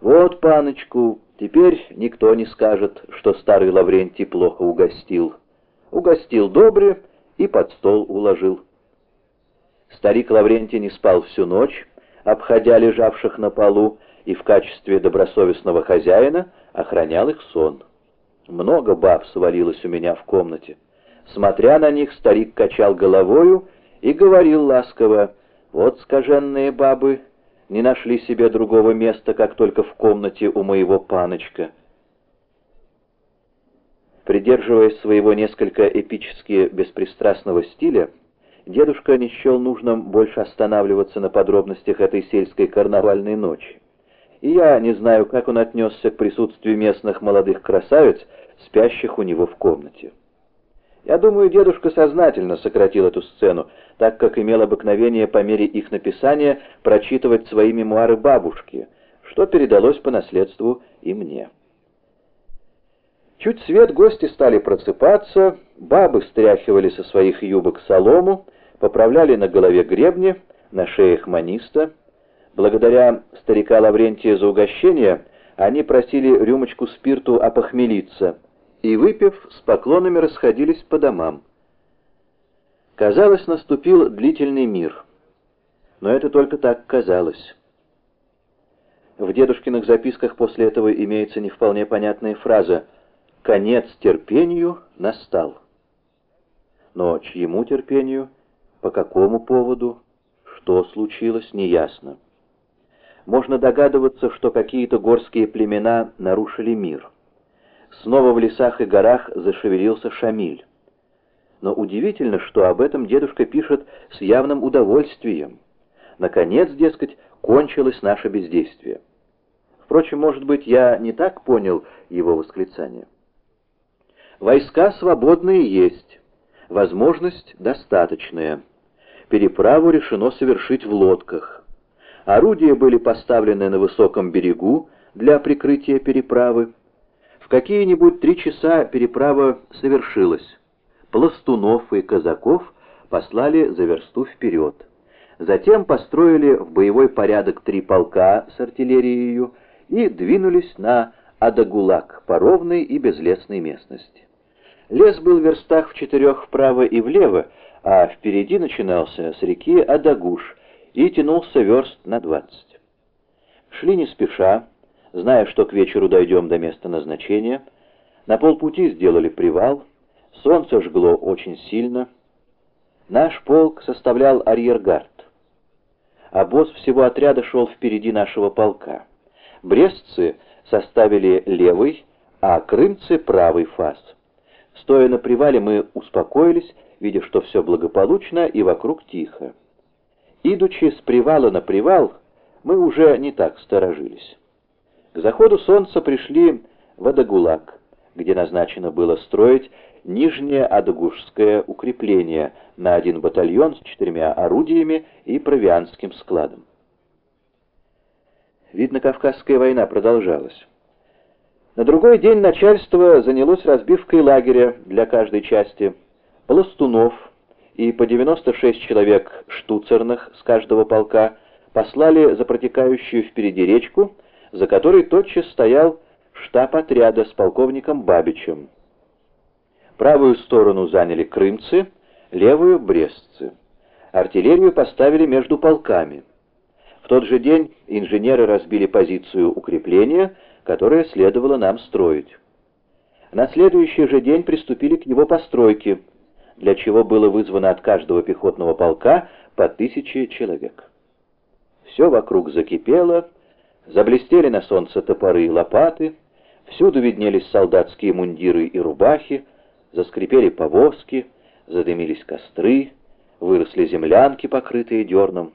Вот паночку, теперь никто не скажет, что старый Лаврентий плохо угостил. Угостил добре и под стол уложил. Старик Лаврентий не спал всю ночь, обходя лежавших на полу, и в качестве добросовестного хозяина охранял их сон. Много баб свалилось у меня в комнате. Смотря на них, старик качал головою и говорил ласково: «Вот скаженные бабы не нашли себе другого места, как только в комнате у моего паночка». Придерживаясь своего несколько эпически беспристрастного стиля, дедушка не счел нужным больше останавливаться на подробностях этой сельской карнавальной ночи. И я не знаю, как он отнесся к присутствию местных молодых красавиц, спящих у него в комнате. Я думаю, дедушка сознательно сократил эту сцену, так как имел обыкновение по мере их написания прочитывать свои мемуары бабушки, что передалось по наследству и мне. Чуть свет, гости стали просыпаться, бабы стряхивали со своих юбок солому, поправляли на голове гребни, на шеях маниста. Благодаря старика Лаврентия за угощение они просили рюмочку спирту опохмелиться, и, выпив, с поклонами расходились по домам. Казалось, наступил длительный мир. Но это только так казалось. В дедушкиных записках после этого имеется не вполне понятная фраза «конец терпению настал». Но чьему терпению, по какому поводу, что случилось, неясно. Можно догадываться, что какие-то горские племена нарушили мир. Снова в лесах и горах зашевелился Шамиль. Но удивительно, что об этом дедушка пишет с явным удовольствием. Наконец, дескать, кончилось наше бездействие. Впрочем, может быть, я не так понял его восклицание. Войска свободные есть, возможность достаточная. Переправу решено совершить в лодках. Орудия были поставлены на высоком берегу для прикрытия переправы. В какие-нибудь 3 часа переправа совершилась. Пластунов и казаков послали за версту вперед. Затем построили в боевой порядок 3 полка с артиллерией и двинулись на Адагулак по ровной и безлесной местности. Лес был в верстах в 4 вправо и влево, а впереди начинался с реки Адагуш и тянулся верст на 20. Шли не спеша, зная, что к вечеру дойдем до места назначения. На полпути сделали привал, солнце жгло очень сильно. Наш полк составлял арьергард. Обоз всего отряда шел впереди нашего полка. Брестцы составили левый, а крымцы — правый фас. Стоя на привале, мы успокоились, видя, что все благополучно и вокруг тихо. Идучи с привала на привал, мы уже не так сторожились. К заходу солнца пришли в Адагулак, где назначено было строить нижнее адагушское укрепление на 1 батальон с 4 орудиями и провиантским складом. Видно, Кавказская война продолжалась. На другой день начальство занялось разбивкой лагеря для каждой части, пластунов, и по 96 человек штуцерных с каждого полка послали за протекающую впереди речку, за которой тотчас стоял штаб отряда с полковником Бабичем. Правую сторону заняли крымцы, левую — брестцы. Артиллерию поставили между полками. В тот же день инженеры разбили позицию укрепления, которое следовало нам строить. На следующий же день приступили к его постройке, для чего было вызвано от каждого пехотного полка по 1000 человек. Все вокруг закипело, заблестели на солнце топоры и лопаты, всюду виднелись солдатские мундиры и рубахи, заскрипели повозки, задымились костры, выросли землянки, покрытые дерном.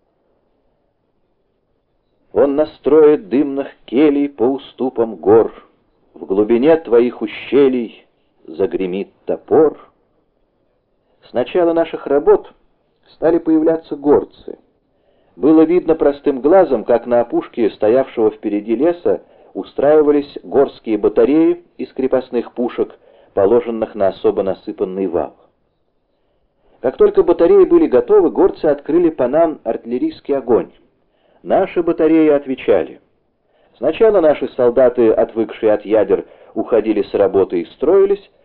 Он настроит дымных келей по уступам гор, в глубине твоих ущелий загремит топор. С начала наших работ стали появляться горцы. Было видно простым глазом, как на опушке стоявшего впереди леса устраивались горские батареи из крепостных пушек, положенных на особо насыпанный вал. Как только батареи были готовы, горцы открыли по нам артиллерийский огонь. Наши батареи отвечали. Сначала наши солдаты, отвыкшие от ядер, уходили с работы и строились,